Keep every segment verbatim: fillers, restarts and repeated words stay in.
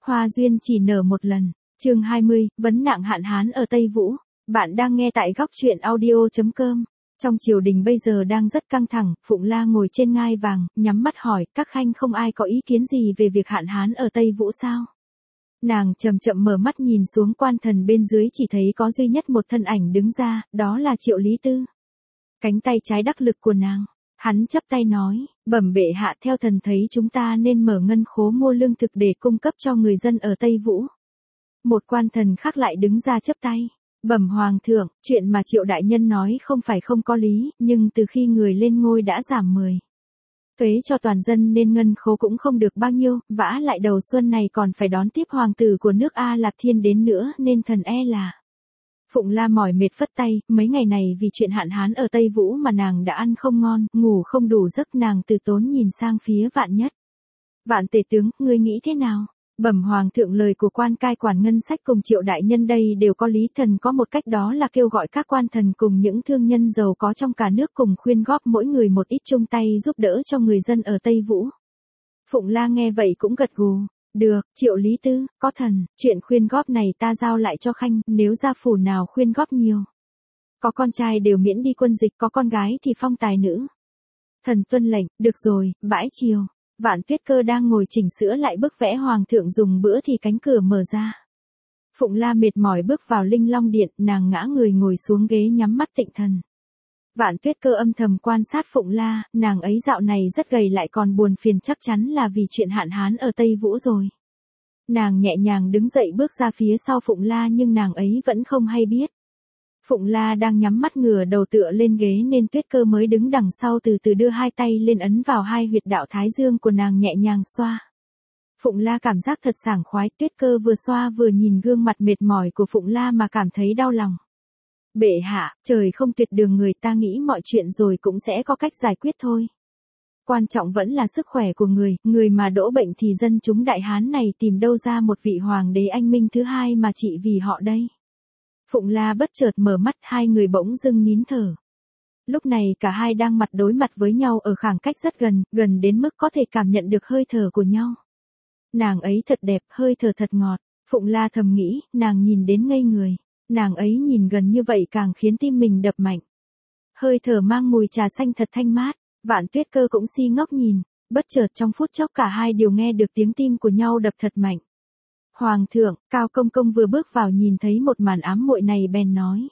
Hoa duyên chỉ nở một lần. Chương hai mươi, vấn nạn hạn hán ở Tây Vũ. Bạn đang nghe tại góc truyện audio chấm com. Trong triều đình bây giờ đang rất căng thẳng, Phụng La ngồi trên ngai vàng, nhắm mắt hỏi, các khanh không ai có ý kiến gì về việc hạn hán ở Tây Vũ sao? Nàng chậm chậm mở mắt nhìn xuống quan thần bên dưới, chỉ thấy có duy nhất một thân ảnh đứng ra, đó là Triệu Lý Tư. Cánh tay trái đắc lực của nàng. Hắn chắp tay nói, bẩm bệ hạ, theo thần thấy chúng ta nên mở ngân khố mua lương thực để cung cấp cho người dân ở Tây Vũ. Một quan thần khác lại đứng ra chắp tay, bẩm hoàng thượng, chuyện mà Triệu đại nhân nói không phải không có lý, nhưng từ khi người lên ngôi đã giảm mười thuế cho toàn dân nên ngân khố cũng không được bao nhiêu, vả lại đầu xuân này còn phải đón tiếp hoàng tử của nước A Lạt Thiên đến nữa nên thần e là... Phụng La mỏi mệt phất tay, mấy ngày này vì chuyện hạn hán ở Tây Vũ mà nàng đã ăn không ngon, ngủ không đủ giấc, nàng từ tốn nhìn sang phía Vạn Nhất. Vạn tể tướng, ngươi nghĩ thế nào? Bẩm hoàng thượng, lời của quan cai quản ngân sách cùng Triệu đại nhân đây đều có lý, thần có một cách, đó là kêu gọi các quan thần cùng những thương nhân giàu có trong cả nước cùng khuyên góp mỗi người một ít chung tay giúp đỡ cho người dân ở Tây Vũ. Phụng La nghe vậy cũng gật gù. Được, Triệu Lý Tư, có thần, chuyện khuyên góp này ta giao lại cho khanh, nếu gia phủ nào khuyên góp nhiều. Có con trai đều miễn đi quân dịch, có con gái thì phong tài nữ. Thần tuân lệnh, được rồi, bãi chiều. Vạn Tuyết Cơ đang ngồi chỉnh sửa lại bức vẽ hoàng thượng dùng bữa thì cánh cửa mở ra. Phụng La mệt mỏi bước vào Linh Long Điện, nàng ngã người ngồi xuống ghế nhắm mắt tịnh thần. Vạn Tuyết Cơ âm thầm quan sát Phụng La, nàng ấy dạo này rất gầy lại còn buồn phiền, chắc chắn là vì chuyện hạn hán ở Tây Vũ rồi. Nàng nhẹ nhàng đứng dậy bước ra phía sau Phụng La nhưng nàng ấy vẫn không hay biết. Phụng La đang nhắm mắt ngửa đầu tựa lên ghế nên Tuyết Cơ mới đứng đằng sau từ từ đưa hai tay lên ấn vào hai huyệt đạo thái dương của nàng nhẹ nhàng xoa. Phụng La cảm giác thật sảng khoái, Tuyết Cơ vừa xoa vừa nhìn gương mặt mệt mỏi của Phụng La mà cảm thấy đau lòng. Bệ hạ, trời không tuyệt đường người, ta nghĩ mọi chuyện rồi cũng sẽ có cách giải quyết thôi. Quan trọng vẫn là sức khỏe của người, người mà đỗ bệnh thì dân chúng Đại Hán này tìm đâu ra một vị hoàng đế anh minh thứ hai mà trị vì họ đây. Phụng La bất chợt mở mắt, hai người bỗng dưng nín thở. Lúc này cả hai đang mặt đối mặt với nhau ở khoảng cách rất gần, gần đến mức có thể cảm nhận được hơi thở của nhau. Nàng ấy thật đẹp, hơi thở thật ngọt, Phụng La thầm nghĩ, nàng nhìn đến ngây người. Nàng ấy nhìn gần như vậy càng khiến tim mình đập mạnh. Hơi thở mang mùi trà xanh thật thanh mát, Vạn Tuyết Cơ cũng si ngốc nhìn, bất chợt trong phút chốc cả hai đều nghe được tiếng tim của nhau đập thật mạnh. Hoàng thượng, Cao Công Công vừa bước vào nhìn thấy một màn ám muội này bèn nói.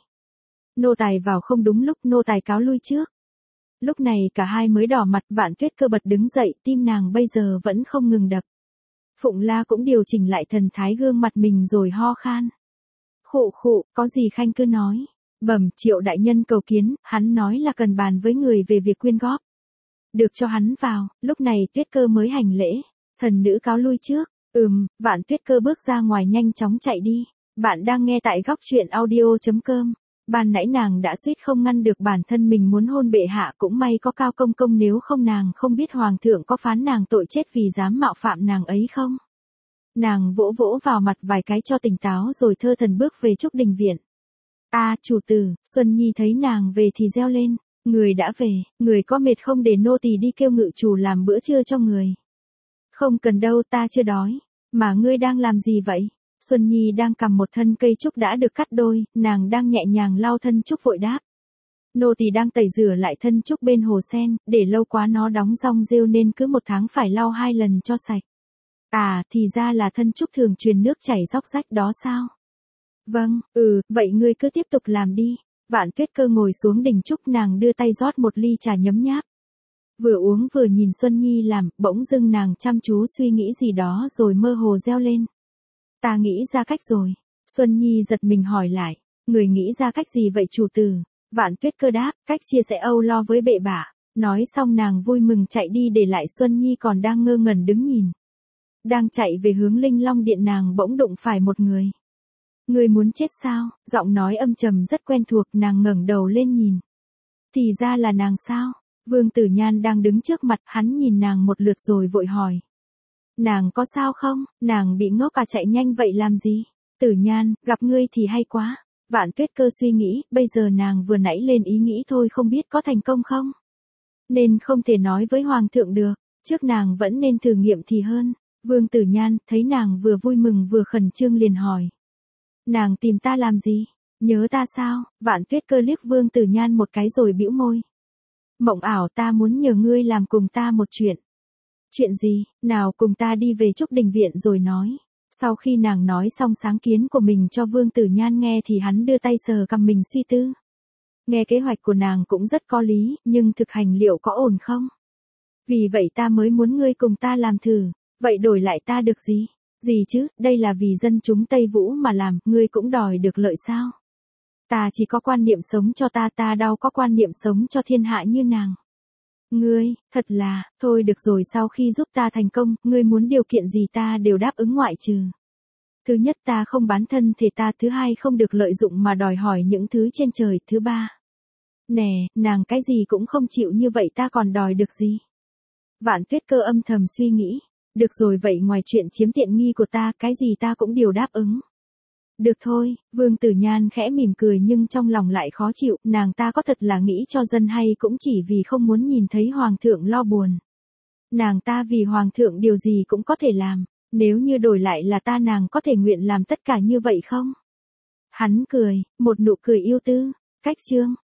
Nô tài vào không đúng lúc, nô tài cáo lui trước. Lúc này cả hai mới đỏ mặt, Vạn Tuyết Cơ bật đứng dậy, tim nàng bây giờ vẫn không ngừng đập. Phụng La cũng điều chỉnh lại thần thái gương mặt mình rồi ho khan. Khụ khụ, có gì khanh cứ nói. Bẩm Triệu đại nhân cầu kiến, hắn nói là cần bàn với người về việc quyên góp. Được, cho hắn vào. Lúc này Tuyết Cơ mới hành lễ. Thần nữ cáo lui trước. Ừm, Vạn Tuyết Cơ bước ra ngoài nhanh chóng chạy đi. Bạn đang nghe tại góc truyện audio chấm com. Ban nãy nàng đã suýt không ngăn được bản thân mình muốn hôn bệ hạ, cũng may có Cao Công Công, nếu không nàng không biết hoàng thượng có phán nàng tội chết vì dám mạo phạm nàng ấy không. Nàng vỗ vỗ vào mặt vài cái cho tỉnh táo rồi thơ thần bước về Trúc Đình Viện. A à, chủ tử, Xuân Nhi thấy nàng về thì reo lên, người đã về, người có mệt không, để nô tỳ đi kêu ngự chủ làm bữa trưa cho người. Không cần đâu, ta chưa đói. Mà ngươi đang làm gì vậy? Xuân Nhi đang cầm một thân cây trúc đã được cắt đôi, nàng đang nhẹ nhàng lau thân trúc vội đáp. Nô tỳ đang tẩy rửa lại thân trúc bên hồ sen, để lâu quá nó đóng rong rêu nên cứ một tháng phải lau hai lần cho sạch. À, thì ra là thân trúc thường truyền nước chảy róc rách đó sao? Vâng, ừ, vậy ngươi cứ tiếp tục làm đi. Vạn Tuyết Cơ ngồi xuống đỉnh trúc, nàng đưa tay rót một ly trà nhấm nháp. Vừa uống vừa nhìn Xuân Nhi làm, bỗng dưng nàng chăm chú suy nghĩ gì đó rồi mơ hồ reo lên. Ta nghĩ ra cách rồi. Xuân Nhi giật mình hỏi lại, người nghĩ ra cách gì vậy chủ tử? Vạn Tuyết Cơ đáp, cách chia sẻ âu lo với bệ bả. Nói xong nàng vui mừng chạy đi để lại Xuân Nhi còn đang ngơ ngẩn đứng nhìn. Đang chạy về hướng Linh Long Điện nàng bỗng đụng phải một người. Người muốn chết sao? Giọng nói âm trầm rất quen thuộc, nàng ngẩng đầu lên nhìn. Thì ra là nàng sao? Vương Tử Nhan đang đứng trước mặt, hắn nhìn nàng một lượt rồi vội hỏi. Nàng có sao không? Nàng bị ngốc à, chạy nhanh vậy làm gì? Tử Nhan, gặp ngươi thì hay quá. Vạn Tuyết Cơ suy nghĩ, bây giờ nàng vừa nãy lên ý nghĩ thôi, không biết có thành công không? Nên không thể nói với hoàng thượng được, trước nàng vẫn nên thử nghiệm thì hơn. Vương Tử Nhan thấy nàng vừa vui mừng vừa khẩn trương liền hỏi. Nàng tìm ta làm gì? Nhớ ta sao? Vạn Tuyết Cơ liếc Vương Tử Nhan một cái rồi bĩu môi. Mộng ảo, ta muốn nhờ ngươi làm cùng ta một chuyện. Chuyện gì? Nào cùng ta đi về Trúc Đình Viện rồi nói. Sau khi nàng nói xong sáng kiến của mình cho Vương Tử Nhan nghe thì hắn đưa tay sờ cằm mình suy tư. Nghe kế hoạch của nàng cũng rất có lý, nhưng thực hành liệu có ổn không? Vì vậy ta mới muốn ngươi cùng ta làm thử. Vậy đổi lại ta được gì? Gì chứ, đây là vì dân chúng Tây Vũ mà làm, ngươi cũng đòi được lợi sao? Ta chỉ có quan niệm sống cho ta, ta đâu có quan niệm sống cho thiên hạ như nàng. Ngươi, thật là, thôi được rồi, sau khi giúp ta thành công, ngươi muốn điều kiện gì ta đều đáp ứng ngoại trừ. Thứ nhất ta không bán thân thể ta, thứ hai không được lợi dụng mà đòi hỏi những thứ trên trời, thứ ba. Nè, nàng cái gì cũng không chịu như vậy ta còn đòi được gì? Vạn Tuyết Cơ âm thầm suy nghĩ. Được rồi, vậy ngoài chuyện chiếm tiện nghi của ta, cái gì ta cũng đều đáp ứng. Được thôi, Vương Tử Nhan khẽ mỉm cười nhưng trong lòng lại khó chịu, nàng ta có thật là nghĩ cho dân hay cũng chỉ vì không muốn nhìn thấy Hoàng thượng lo buồn. Nàng ta vì Hoàng thượng điều gì cũng có thể làm, nếu như đổi lại là ta nàng có thể nguyện làm tất cả như vậy không? Hắn cười, một nụ cười yêu tư, cách chương.